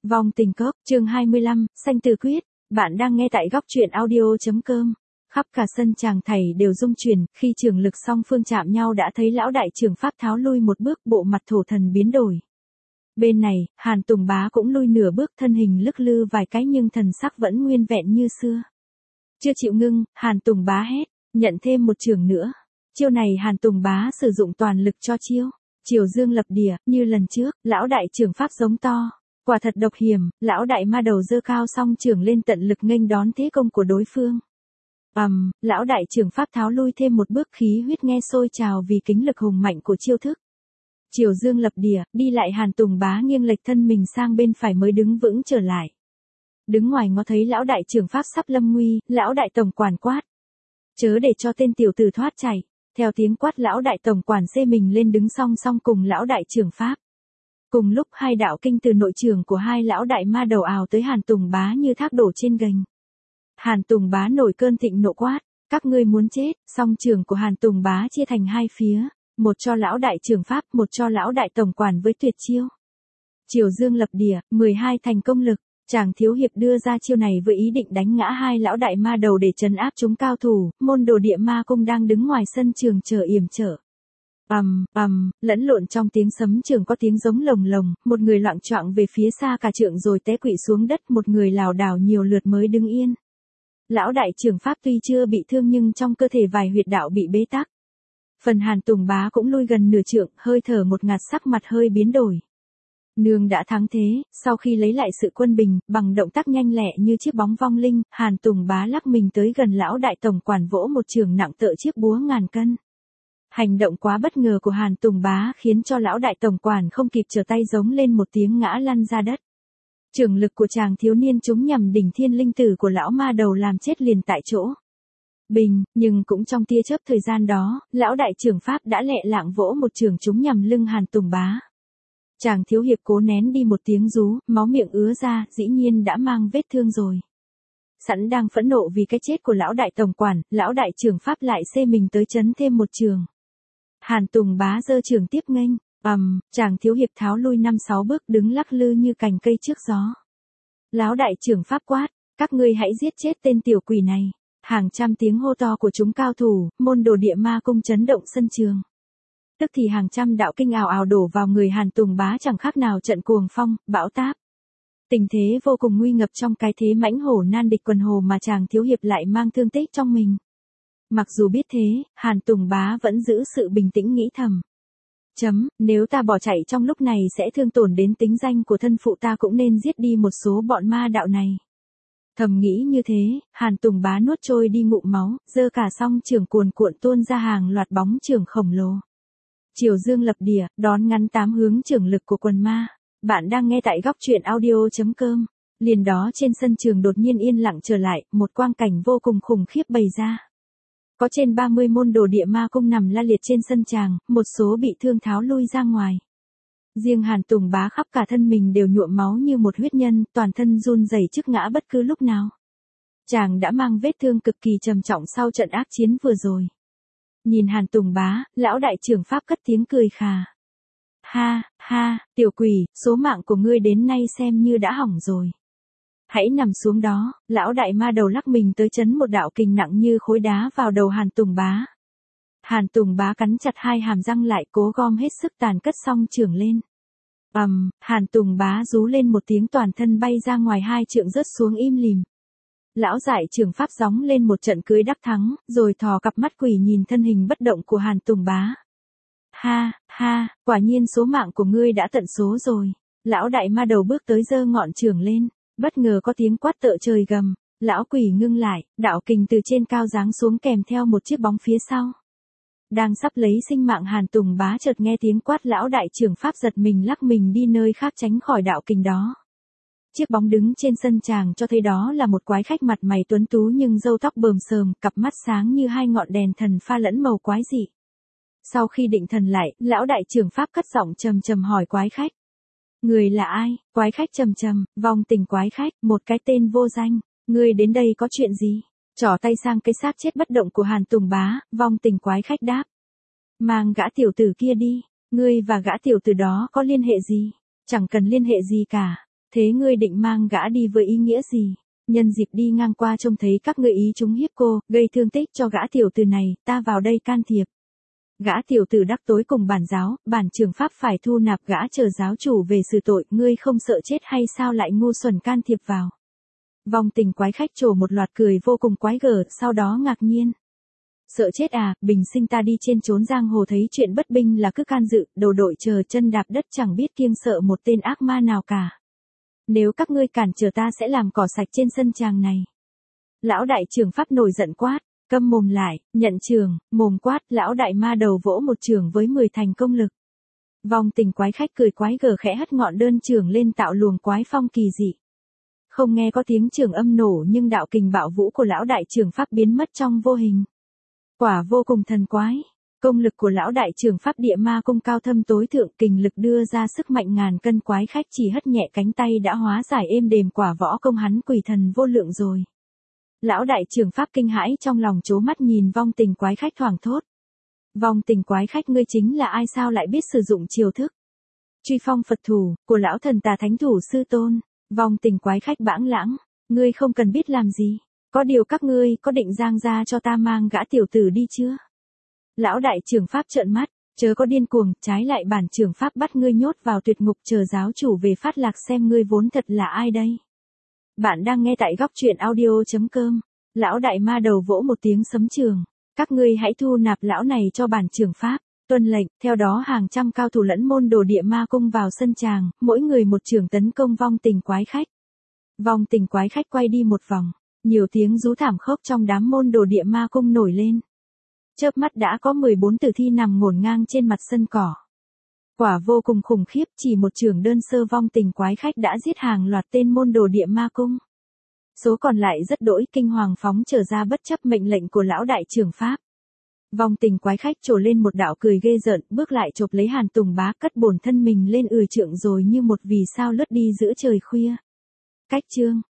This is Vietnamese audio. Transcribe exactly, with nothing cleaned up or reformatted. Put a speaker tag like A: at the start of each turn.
A: Vong tình cốc, chương hai mươi lăm, Sanh Tử Quyết, bạn đang nghe tại góc truyện audio.com. Khắp cả sân chàng thầy đều rung chuyển, khi trường lực song phương chạm nhau đã thấy lão đại trưởng pháp tháo lui một bước, bộ mặt thổ thần biến đổi. Bên này, Hàn Tùng Bá cũng lui nửa bước, thân hình lức lư vài cái nhưng thần sắc vẫn nguyên vẹn như xưa. Chưa chịu ngưng, Hàn Tùng Bá hét, nhận thêm một trường nữa. Chiêu này Hàn Tùng Bá sử dụng toàn lực cho chiêu. Triều Dương lập địa, như lần trước, lão đại trưởng pháp giống to. Quả thật độc hiểm, lão đại ma đầu giơ cao song trường lên tận lực nghênh đón thế công của đối phương. Ầm, um, lão đại trưởng pháp tháo lui thêm một bước, khí huyết nghe sôi trào vì kính lực hùng mạnh của chiêu thức. Triều Dương lập địa, đi lại Hàn Tùng Bá nghiêng lệch thân mình sang bên phải mới đứng vững trở lại. Đứng ngoài ngó thấy lão đại trưởng pháp sắp lâm nguy, lão đại tổng quản quát. Chớ để cho tên tiểu tử thoát chạy. Theo tiếng quát, lão đại tổng quản xê mình lên đứng song song cùng lão đại trưởng pháp. Cùng lúc hai đạo kinh từ nội trường của hai lão đại ma đầu ào tới Hàn Tùng Bá như thác đổ trên gành. Hàn Tùng Bá nổi cơn thịnh nộ quát, các ngươi muốn chết. Song trường của Hàn Tùng Bá chia thành hai phía, một cho lão đại trưởng pháp, một cho lão đại tổng quản với tuyệt chiêu. Triều Dương lập địa, mười hai thành công lực. Chàng thiếu hiệp đưa ra chiêu này với ý định đánh ngã hai lão đại ma đầu để trấn áp chúng cao thủ. Môn đồ Địa Ma Cung đang đứng ngoài sân trường chờ yểm trợ. Ầm, ầm, lẫn lộn trong tiếng sấm trường có tiếng giống lồng lồng, một người loạng choạng về phía xa cả trượng rồi té quỵ xuống đất, một người lảo đảo nhiều lượt mới đứng yên. Lão đại trưởng pháp tuy chưa bị thương nhưng trong cơ thể vài huyệt đạo bị bế tắc. Phần Hàn Tùng Bá cũng lui gần nửa trượng, hơi thở một ngạt, sắc mặt hơi biến đổi. Nương đã thắng thế, sau khi lấy lại sự quân bình, bằng động tác nhanh lẹ như chiếc bóng vong linh, Hàn Tùng Bá lắc mình tới gần lão đại tổng quản vỗ một trường nặng tựa chiếc búa ngàn cân. Hành động quá bất ngờ của Hàn Tùng Bá khiến cho lão đại tổng quản không kịp trở tay, giống lên một tiếng ngã lăn ra đất. Trường lực của chàng thiếu niên trúng nhằm đỉnh thiên linh tử của lão ma đầu làm chết liền tại chỗ. Bình, nhưng cũng trong tia chớp thời gian đó, lão đại trưởng pháp đã lẹ lạng vỗ một trường trúng nhằm lưng Hàn Tùng Bá. Chàng thiếu hiệp cố nén đi một tiếng rú, máu miệng ứa ra, dĩ nhiên đã mang vết thương rồi. Sẵn đang phẫn nộ vì cái chết của lão đại tổng quản, lão đại trưởng pháp lại xê mình tới chấn thêm một trường. Hàn Tùng Bá giơ trường tiếp nghênh, ầm, um, chàng thiếu hiệp tháo lui năm sáu bước, đứng lắc lư như cành cây trước gió. Lão đại trưởng pháp quát, các ngươi hãy giết chết tên tiểu quỷ này. Hàng trăm tiếng hô to của chúng cao thủ, môn đồ Địa Ma Cung chấn động sân trường. Tức thì hàng trăm đạo kinh ào ào đổ vào người Hàn Tùng Bá, chẳng khác nào trận cuồng phong, bão táp. Tình thế vô cùng nguy ngập trong cái thế mãnh hổ nan địch quần hồ mà chàng thiếu hiệp lại mang thương tích trong mình. Mặc dù biết thế, Hàn Tùng Bá vẫn giữ sự bình tĩnh nghĩ thầm. Chấm, nếu ta bỏ chạy trong lúc này sẽ thương tổn đến tính danh của thân phụ, ta cũng nên giết đi một số bọn ma đạo này. Thầm nghĩ như thế, Hàn Tùng Bá nuốt trôi đi ngụm máu, giơ cả song trường cuồn cuộn tuôn ra hàng loạt bóng trường khổng lồ. Triều Dương lập địa, đón ngắn tám hướng trường lực của quần ma. Bạn đang nghe tại góc truyện audio.com. Liền đó trên sân trường đột nhiên yên lặng trở lại, một quang cảnh vô cùng khủng khiếp bày ra. Có trên ba mươi môn đồ Địa Ma Cung nằm la liệt trên sân tràng, một số bị thương tháo lui ra ngoài. Riêng Hàn Tùng Bá khắp cả thân mình đều nhuộm máu như một huyết nhân, toàn thân run rẩy trước ngã bất cứ lúc nào. Chàng đã mang vết thương cực kỳ trầm trọng sau trận ác chiến vừa rồi. Nhìn Hàn Tùng Bá, lão đại trưởng pháp cất tiếng cười khà. Ha, ha, tiểu quỷ, số mạng của ngươi đến nay xem như đã hỏng rồi. Hãy nằm xuống đó. Lão đại ma đầu lắc mình tới chấn một đạo kình nặng như khối đá vào đầu Hàn Tùng Bá. Hàn Tùng Bá cắn chặt hai hàm răng lại, cố gom hết sức tàn cất song trường lên. Ầm, um, Hàn Tùng Bá rú lên một tiếng, toàn thân bay ra ngoài hai trượng rớt xuống im lìm. Lão giải trưởng pháp gióng lên một trận cưới đắc thắng, rồi thò cặp mắt quỷ nhìn thân hình bất động của Hàn Tùng Bá. Ha, ha, quả nhiên số mạng của ngươi đã tận số rồi. Lão đại ma đầu bước tới giơ ngọn trường lên, bất ngờ có tiếng quát tợ trời gầm. Lão quỷ ngưng lại, đạo kình từ trên cao giáng xuống kèm theo một chiếc bóng phía sau. Đang sắp lấy sinh mạng Hàn Tùng Bá chợt nghe tiếng quát, lão đại trưởng pháp giật mình lắc mình đi nơi khác tránh khỏi đạo kình đó. Chiếc bóng đứng trên sân tràng cho thấy đó là một quái khách mặt mày tuấn tú nhưng râu tóc bờm sờm, cặp mắt sáng như hai ngọn đèn thần pha lẫn màu quái dị. Sau khi định thần lại, lão đại trưởng pháp cất giọng trầm trầm hỏi quái khách. Người là ai? Quái khách trầm trầm, vong tình quái khách, một cái tên vô danh. Ngươi đến đây có chuyện gì? Trỏ tay sang cái xác chết bất động của Hàn Tùng Bá, vong tình quái khách đáp. Mang gã tiểu tử kia đi. Ngươi và gã tiểu tử đó có liên hệ gì? Chẳng cần liên hệ gì cả. Thế ngươi định mang gã đi với ý nghĩa gì? Nhân dịp đi ngang qua trông thấy các ngươi ý chúng hiếp cô, gây thương tích cho gã tiểu tử này, ta vào đây can thiệp. Gã tiểu tử đắc tối cùng bản giáo, bản trưởng pháp phải thu nạp gã chờ giáo chủ về xử tội, ngươi không sợ chết hay sao lại ngu xuẩn can thiệp vào. Vong tình quái khách trổ một loạt cười vô cùng quái gở, sau đó ngạc nhiên. Sợ chết à, bình sinh ta đi trên chốn giang hồ thấy chuyện bất binh là cứ can dự, đầu đội chờ chân đạp đất chẳng biết kiêng sợ một tên ác ma nào cả. Nếu các ngươi cản trở ta sẽ làm cỏ sạch trên sân tràng này. Lão đại trưởng pháp nổi giận quát, câm mồm lại, nhận trường, mồm quát, lão đại ma đầu vỗ một trường với mười thành công lực. Vong tình quái khách cười quái gở khẽ hất ngọn đơn trường lên tạo luồng quái phong kỳ dị. Không nghe có tiếng trường âm nổ nhưng đạo kình bạo vũ của lão đại trưởng pháp biến mất trong vô hình. Quả vô cùng thần quái. Công lực của lão đại trưởng pháp địa ma cung cao thâm tối thượng, kình lực đưa ra sức mạnh ngàn cân, quái khách chỉ hất nhẹ cánh tay đã hóa giải êm đềm, quả võ công hắn quỷ thần vô lượng rồi. Lão đại trưởng pháp kinh hãi trong lòng, trố mắt nhìn vong tình quái khách thoảng thốt. Vong tình quái khách, ngươi chính là ai sao lại biết sử dụng chiêu thức truy phong Phật thủ của lão thần tà thánh thủ sư tôn? Vong tình quái khách bãng lãng, ngươi không cần biết làm gì. Có điều các ngươi có định giang ra cho ta mang gã tiểu tử đi chưa? Lão đại trưởng pháp trợn mắt, chớ có điên cuồng, trái lại bản trưởng pháp bắt ngươi nhốt vào tuyệt ngục chờ giáo chủ về phát lạc xem ngươi vốn thật là ai đây. Bạn đang nghe tại góc truyện audio chấm com. Lão đại ma đầu vỗ một tiếng sấm trường. Các ngươi hãy thu nạp lão này cho bản trưởng pháp. Tuân lệnh, theo đó hàng trăm cao thủ lẫn môn đồ địa ma cung vào sân tràng, mỗi người một trường tấn công vong tình quái khách. Vong tình quái khách quay đi một vòng, nhiều tiếng rú thảm khốc trong đám môn đồ địa ma cung nổi lên. Chớp mắt đã có mười bốn tử thi nằm ngổn ngang trên mặt sân cỏ. Quả vô cùng khủng khiếp, chỉ một trường đơn sơ vong tình quái khách đã giết hàng loạt tên môn đồ địa ma cung. Số còn lại rất đỗi kinh hoàng phóng trở ra bất chấp mệnh lệnh của lão đại trưởng pháp. Vong tình quái khách trổ lên một đạo cười ghê rợn, bước lại chộp lấy Hàn Tùng Bá, cất bổn thân mình lên ười trượng rồi như một vì sao lướt đi giữa trời khuya. Cách chương